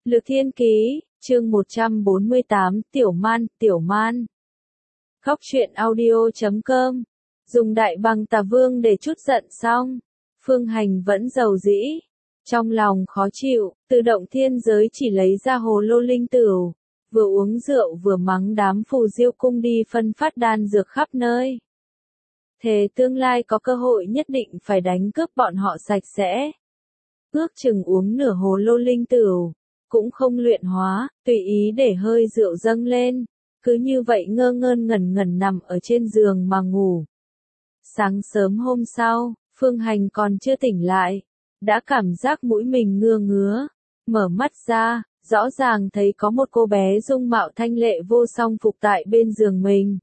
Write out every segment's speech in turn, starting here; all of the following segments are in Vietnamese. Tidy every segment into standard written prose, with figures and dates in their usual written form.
Lược Thiên Ký, chương 148, Tiểu Man. Khóc chuyện audio.com. Dùng đại bằng tà vương để trút giận xong. Phương Hành vẫn giàu dĩ. Trong lòng khó chịu, tự động thiên giới chỉ lấy ra hồ lô linh tửu. Vừa uống rượu vừa mắng đám phù diêu cung đi phân phát đan dược khắp nơi. Thề tương lai có cơ hội nhất định phải đánh cướp bọn họ sạch sẽ. Ước chừng uống nửa hồ lô linh tửu. Cũng không luyện hóa, tùy ý để hơi rượu dâng lên, cứ như vậy ngơ ngơn ngẩn ngẩn nằm ở trên giường mà ngủ. Sáng sớm hôm sau, Phương Hành còn chưa tỉnh lại, đã cảm giác mũi mình ngứa ngứa, mở mắt ra, rõ ràng thấy có một cô bé dung mạo thanh lệ vô song phục tại bên giường mình.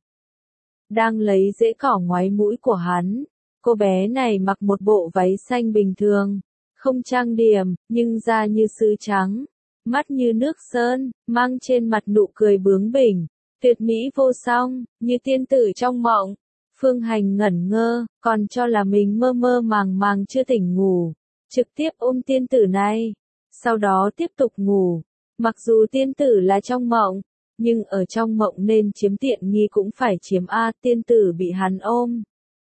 Đang lấy rễ cỏ ngoáy mũi của hắn, cô bé này mặc một bộ váy xanh bình thường, không trang điểm, nhưng da như sứ trắng. Mắt như nước sơn, mang trên mặt nụ cười bướng bỉnh, tuyệt mỹ vô song, như tiên tử trong mộng. Phương Hành ngẩn ngơ, còn cho là mình mơ mơ màng màng chưa tỉnh ngủ, trực tiếp ôm tiên tử này, sau đó tiếp tục ngủ. Mặc dù tiên tử là trong mộng, nhưng ở trong mộng nên chiếm tiện nghi cũng phải chiếm tiên tử bị hắn ôm.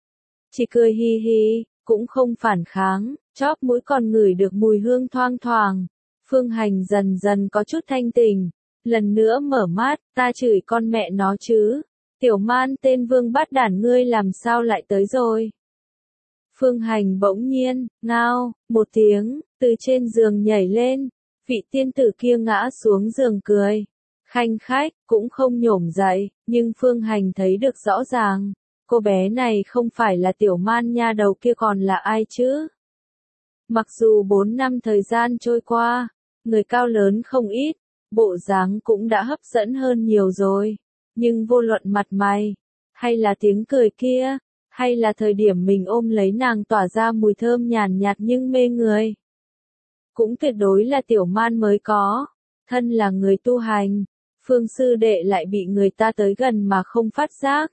Chỉ cười hi hi, cũng không phản kháng, chóp mũi còn ngửi được mùi hương thoang thoảng. Phương Hành dần dần có chút thanh tỉnh, lần nữa mở mắt, ta chửi con mẹ nó chứ, Tiểu Man tên vương bát đản ngươi làm sao lại tới rồi. Phương Hành bỗng nhiên, ngao, một tiếng, từ trên giường nhảy lên, vị tiên tử kia ngã xuống giường cười, khanh khách, cũng không nhổm dậy, nhưng Phương Hành thấy được rõ ràng, cô bé này không phải là Tiểu Man nha đầu kia còn là ai chứ. Mặc dù 4 năm thời gian trôi qua, người cao lớn không ít, bộ dáng cũng đã hấp dẫn hơn nhiều rồi, nhưng vô luận mặt mày, hay là tiếng cười kia, hay là thời điểm mình ôm lấy nàng tỏa ra mùi thơm nhàn nhạt nhưng mê người, cũng tuyệt đối là Tiểu Man mới có. Thân là người tu hành, Phương sư đệ lại bị người ta tới gần mà không phát giác.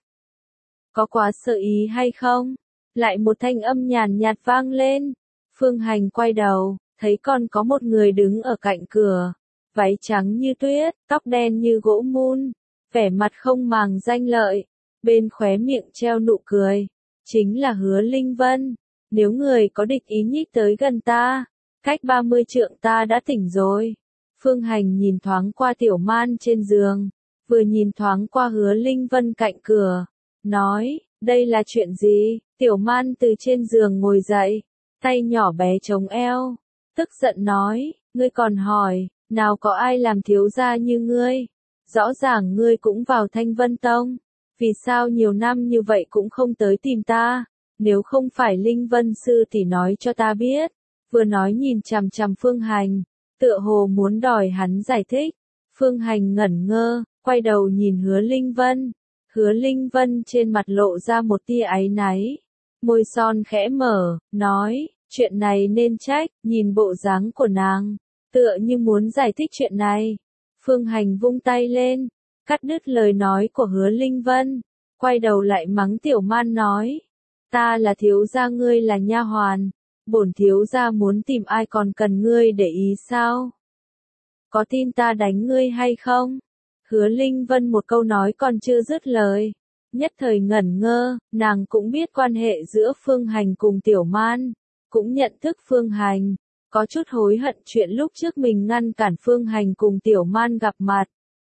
Có quá sợ ý hay không? Lại một thanh âm nhàn nhạt vang lên. Phương Hành quay đầu, thấy còn có một người đứng ở cạnh cửa, váy trắng như tuyết, tóc đen như gỗ mun, vẻ mặt không màng danh lợi, bên khóe miệng treo nụ cười, chính là Hứa Linh Vân. Nếu người có địch ý nhích tới gần ta, cách 30 trượng ta đã tỉnh rồi. Phương Hành nhìn thoáng qua Tiểu Man trên giường, vừa nhìn thoáng qua Hứa Linh Vân cạnh cửa, nói, đây là chuyện gì? Tiểu Man từ trên giường ngồi dậy, tay nhỏ bé chống eo, tức giận nói, ngươi còn hỏi, nào có ai làm thiếu gia như ngươi, rõ ràng ngươi cũng vào Thanh Vân Tông, vì sao nhiều năm như vậy cũng không tới tìm ta, nếu không phải Linh Vân sư thì nói cho ta biết. Vừa nói nhìn chằm chằm Phương Hành, tựa hồ muốn đòi hắn giải thích. Phương Hành ngẩn ngơ, quay đầu nhìn Hứa Linh Vân. Hứa Linh Vân trên mặt lộ ra một tia áy náy, môi son khẽ mở, nói, chuyện này nên trách, nhìn bộ dáng của nàng, tựa như muốn giải thích chuyện này. Phương Hành vung tay lên, cắt đứt lời nói của Hứa Linh Vân, quay đầu lại mắng Tiểu Man nói, ta là thiếu gia ngươi là nha hoàn, bổn thiếu gia muốn tìm ai còn cần ngươi để ý sao? Có tin ta đánh ngươi hay không? Hứa Linh Vân một câu nói còn chưa dứt lời, nhất thời ngẩn ngơ, nàng cũng biết quan hệ giữa Phương Hành cùng Tiểu Man, cũng nhận thức Phương Hành, có chút hối hận chuyện lúc trước mình ngăn cản Phương Hành cùng Tiểu Man gặp mặt.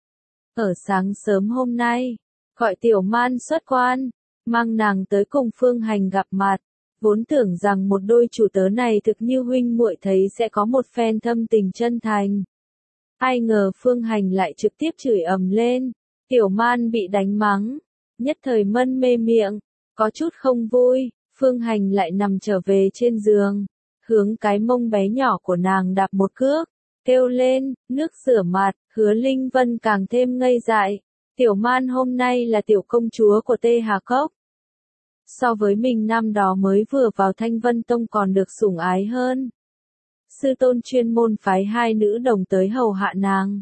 Ở sáng sớm hôm nay, gọi Tiểu Man xuất quan, mang nàng tới cùng Phương Hành gặp mặt, vốn tưởng rằng một đôi chủ tớ này thực như huynh muội thấy sẽ có một phen thâm tình chân thành. Ai ngờ Phương Hành lại trực tiếp chửi ầm lên, Tiểu Man bị đánh mắng, nhất thời mân mê miệng, có chút không vui, Phương Hành lại nằm trở về trên giường, hướng cái mông bé nhỏ của nàng đạp một cước, kêu lên, nước rửa mặt. Hứa Linh Vân càng thêm ngây dại, Tiểu Man hôm nay là tiểu công chúa của Tê Hà Cốc. So với mình năm đó mới vừa vào Thanh Vân Tông còn được sủng ái hơn. Sư tôn chuyên môn phái 2 nữ đồng tới hầu hạ nàng.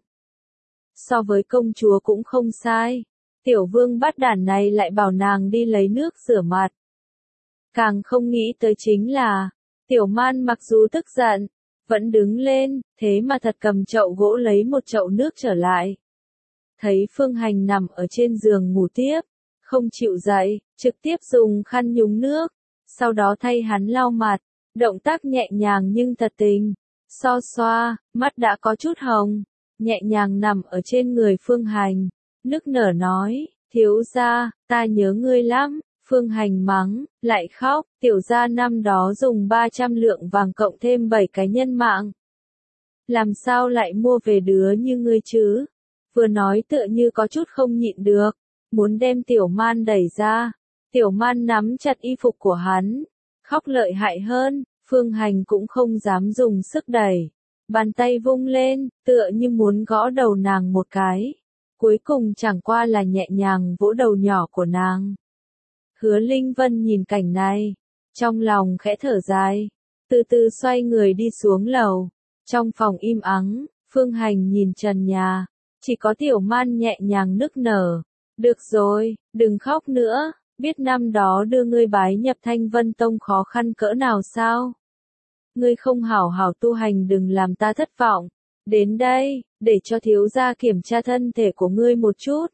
So với công chúa cũng không sai, Tiểu Vương bát đản này lại bảo nàng đi lấy nước rửa mặt. Càng không nghĩ tới chính là, Tiểu Man mặc dù tức giận, vẫn đứng lên, thế mà thật cầm chậu gỗ lấy một chậu nước trở lại. Thấy Phương Hành nằm ở trên giường ngủ tiếp, không chịu dậy, trực tiếp dùng khăn nhúng nước, sau đó thay hắn lau mặt, động tác nhẹ nhàng nhưng thật tình. Xoa, mắt đã có chút hồng, nhẹ nhàng nằm ở trên người Phương Hành, nức nở nói, thiếu gia, ta nhớ ngươi lắm. Phương Hành mắng, lại khóc, tiểu gia năm đó dùng 300 lượng vàng cộng thêm 7 cái nhân mạng. Làm sao lại mua về đứa như ngươi chứ? Vừa nói tựa như có chút không nhịn được, muốn đem Tiểu Man đẩy ra. Tiểu Man nắm chặt y phục của hắn, khóc lợi hại hơn, Phương Hành cũng không dám dùng sức đẩy. Bàn tay vung lên, tựa như muốn gõ đầu nàng một cái. Cuối cùng chẳng qua là nhẹ nhàng vỗ đầu nhỏ của nàng. Hứa Linh Vân nhìn cảnh này, trong lòng khẽ thở dài, từ từ xoay người đi xuống lầu. Trong phòng im ắng, Phương Hành nhìn trần nhà, chỉ có Tiểu Man nhẹ nhàng nức nở. Được rồi, đừng khóc nữa, biết năm đó đưa ngươi bái nhập Thanh Vân Tông khó khăn cỡ nào sao? Ngươi không hảo hảo tu hành đừng làm ta thất vọng. Đến đây, để cho thiếu gia kiểm tra thân thể của ngươi một chút.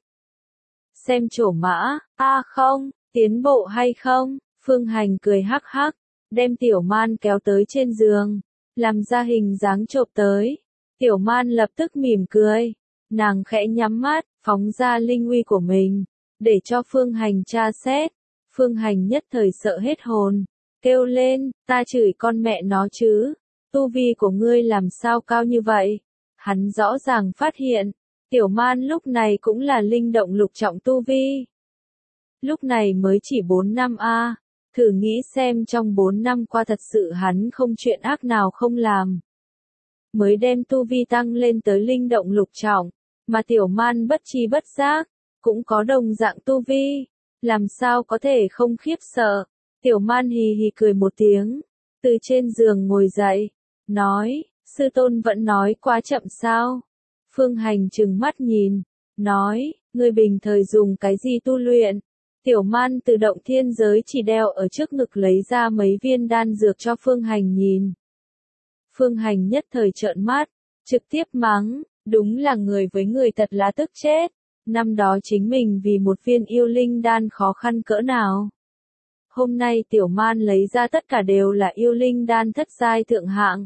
Xem trổ mã, không, tiến bộ hay không? Phương Hành cười hắc hắc, đem Tiểu Man kéo tới trên giường, làm ra hình dáng chộp tới. Tiểu Man lập tức mỉm cười, nàng khẽ nhắm mắt, phóng ra linh uy của mình, để cho Phương Hành tra xét. Phương Hành nhất thời sợ hết hồn, kêu lên, ta chửi con mẹ nó chứ, tu vi của ngươi làm sao cao như vậy? Hắn rõ ràng phát hiện, Tiểu Man lúc này cũng là linh động lục trọng tu vi. Lúc này mới chỉ 4 năm thử nghĩ xem trong 4 năm qua thật sự hắn không chuyện ác nào không làm. Mới đem tu vi tăng lên tới linh động lục trọng, mà Tiểu Man bất tri bất giác, cũng có đồng dạng tu vi, làm sao có thể không khiếp sợ. Tiểu Man hì hì cười một tiếng, từ trên giường ngồi dậy, nói, sư tôn vẫn nói quá chậm sao? Phương Hành trừng mắt nhìn, nói, ngươi bình thời dùng cái gì tu luyện? Tiểu Man từ động thiên giới chỉ đeo ở trước ngực lấy ra mấy viên đan dược cho Phương Hành nhìn. Phương Hành nhất thời trợn mắt, trực tiếp mắng, đúng là người với người thật là tức chết. Năm đó chính mình vì một viên yêu linh đan khó khăn cỡ nào. Hôm nay Tiểu Man lấy ra tất cả đều là yêu linh đan thất giai thượng hạng.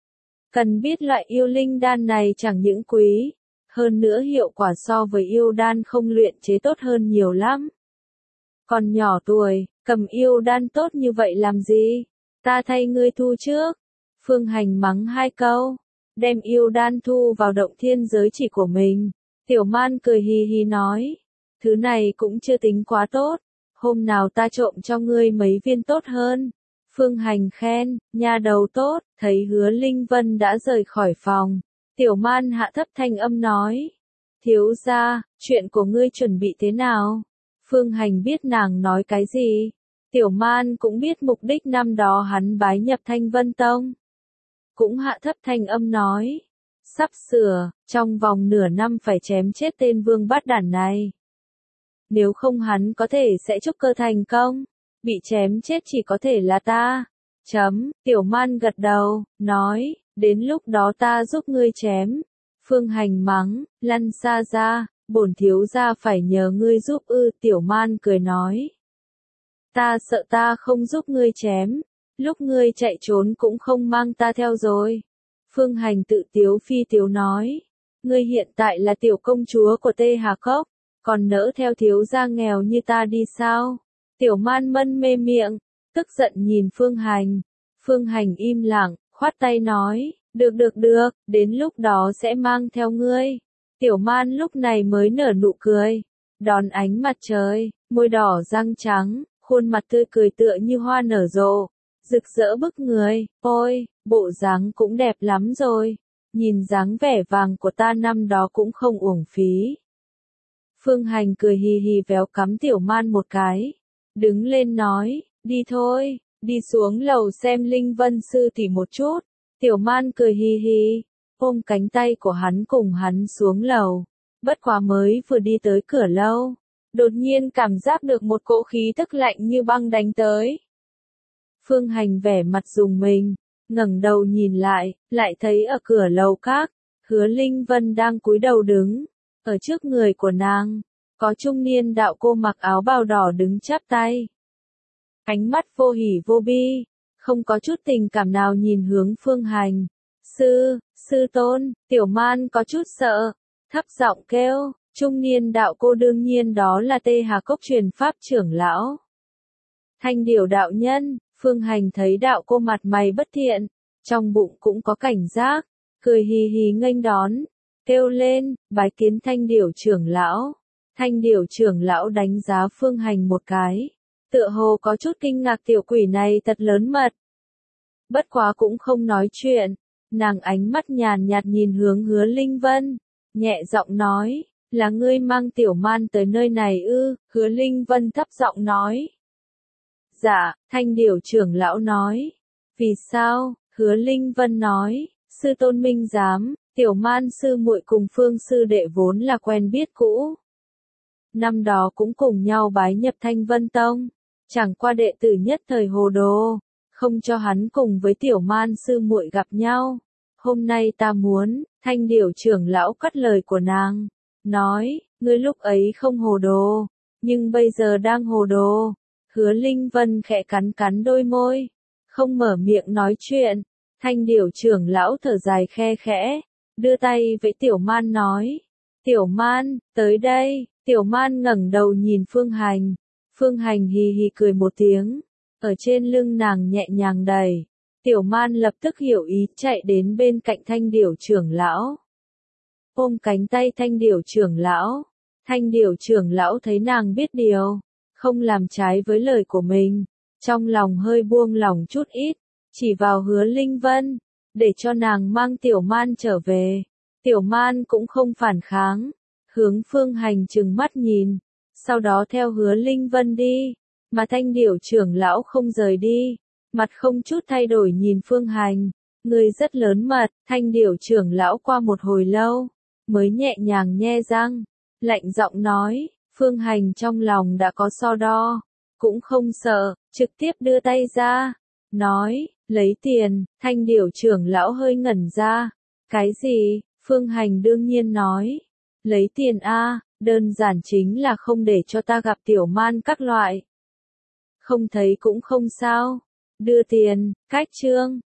Cần biết loại yêu linh đan này chẳng những quý, hơn nữa hiệu quả so với yêu đan không luyện chế tốt hơn nhiều lắm. Còn nhỏ tuổi, cầm yêu đan tốt như vậy làm gì? Ta thay ngươi thu trước. Phương Hành mắng 2 câu, đem yêu đan thu vào động thiên giới chỉ của mình. Tiểu Man cười hì hì nói, thứ này cũng chưa tính quá tốt, hôm nào ta trộm cho ngươi mấy viên tốt hơn. Phương Hành khen, nha đầu tốt, thấy Hứa Linh Vân đã rời khỏi phòng. Tiểu Man hạ thấp thanh âm nói, thiếu gia, chuyện của ngươi chuẩn bị thế nào? Phương Hành biết nàng nói cái gì. Tiểu Man cũng biết mục đích năm đó hắn bái nhập Thanh Vân Tông. Cũng hạ thấp thanh âm nói, sắp sửa, trong vòng nửa năm phải chém chết tên vương bát đản này. Nếu không hắn có thể sẽ trúc cơ thành công, bị chém chết chỉ có thể là ta. Tiểu Man gật đầu, nói, đến lúc đó ta giúp ngươi chém. Phương Hành mắng, lăn xa ra, bổn thiếu gia phải nhờ ngươi giúp Tiểu Man cười nói. Ta sợ ta không giúp ngươi chém, lúc ngươi chạy trốn cũng không mang ta theo rồi. Phương Hành tự tiếu phi tiếu nói, ngươi hiện tại là tiểu công chúa của Tê Hà Cốc, còn nỡ theo thiếu gia nghèo như ta đi sao? Tiểu Man mân mê miệng, tức giận nhìn Phương Hành. Phương Hành im lặng, khoát tay nói, được, đến lúc đó sẽ mang theo ngươi. Tiểu Man lúc này mới nở nụ cười, đón ánh mặt trời, môi đỏ răng trắng, khuôn mặt tươi cười tựa như hoa nở rộ, rực rỡ bức người. Ôi, bộ dáng cũng đẹp lắm rồi, nhìn dáng vẻ vàng của ta năm đó cũng không uổng phí. Phương Hành cười hì hì véo cắm Tiểu Man một cái, đứng lên nói, đi thôi, đi xuống lầu xem Linh Vân sư tỷ một chút. Tiểu Man cười hì hì, ôm cánh tay của hắn cùng hắn xuống lầu. Bất quá mới vừa đi tới cửa lâu, đột nhiên cảm giác được một cỗ khí tức lạnh như băng đánh tới. Phương Hành vẻ mặt rùng mình, ngẩng đầu nhìn lại thấy ở cửa lầu các, Hứa Linh Vân đang cúi đầu đứng, ở trước người của nàng, có trung niên đạo cô mặc áo bào đỏ đứng chắp tay. Ánh mắt vô hỉ vô bi, không có chút tình cảm nào nhìn hướng Phương Hành. Sư tôn, Tiểu Man có chút sợ, thấp giọng kêu, trung niên đạo cô đương nhiên đó là Tê Hà Cốc truyền pháp trưởng lão. Thanh Điểu đạo nhân, Phương Hành thấy đạo cô mặt mày bất thiện, trong bụng cũng có cảnh giác, cười hì hì nghênh đón, kêu lên, bái kiến Thanh Điểu trưởng lão. Thanh Điểu trưởng lão đánh giá Phương Hành một cái, tựa hồ có chút kinh ngạc tiểu quỷ này thật lớn mật. Bất quá cũng không nói chuyện, nàng ánh mắt nhàn nhạt nhìn hướng Hứa Linh Vân, nhẹ giọng nói, là ngươi mang Tiểu Man tới nơi này ư? Hứa Linh Vân thấp giọng nói. Dạ, Thanh Điểu trưởng lão nói. Vì sao? Hứa Linh Vân nói, sư tôn minh giám, Tiểu Man sư muội cùng Phương sư đệ vốn là quen biết cũ. Năm đó cũng cùng nhau bái nhập Thanh Vân Tông, chẳng qua đệ tử nhất thời hồ đồ, không cho hắn cùng với Tiểu Man sư muội gặp nhau. Hôm nay ta muốn, Thanh Điểu trưởng lão cắt lời của nàng, nói, ngươi lúc ấy không hồ đồ, nhưng bây giờ đang hồ đồ. Hứa Linh Vân khẽ cắn cắn đôi môi, không mở miệng nói chuyện. Thanh Điểu trưởng lão thở dài khe khẽ, đưa tay với Tiểu Man nói, Tiểu Man, tới đây. Tiểu Man ngẩng đầu nhìn Phương Hành. Phương Hành hì hì cười một tiếng, ở trên lưng nàng nhẹ nhàng đẩy. Tiểu Man lập tức hiểu ý chạy đến bên cạnh Thanh Điểu trưởng lão. Ôm cánh tay Thanh Điểu trưởng lão. Thanh Điểu trưởng lão thấy nàng biết điều, không làm trái với lời của mình, trong lòng hơi buông lòng chút ít, chỉ vào Hứa Linh Vân, để cho nàng mang Tiểu Man trở về. Tiểu Man cũng không phản kháng, hướng Phương Hành trừng mắt nhìn, sau đó theo Hứa Linh Vân đi, mà Thanh Điểu trưởng lão không rời đi, mặt không chút thay đổi nhìn Phương Hành, người rất lớn mật. Thanh Điểu trưởng lão qua một hồi lâu, mới nhẹ nhàng nhe răng, lạnh giọng nói, Phương Hành trong lòng đã có so đo, cũng không sợ, trực tiếp đưa tay ra, nói, lấy tiền. Thanh Điểu trưởng lão hơi ngẩn ra, cái gì? Phương Hành đương nhiên nói, lấy tiền a, đơn giản chính là không để cho ta gặp Tiểu Man các loại. Không thấy cũng không sao, đưa tiền, cách chương.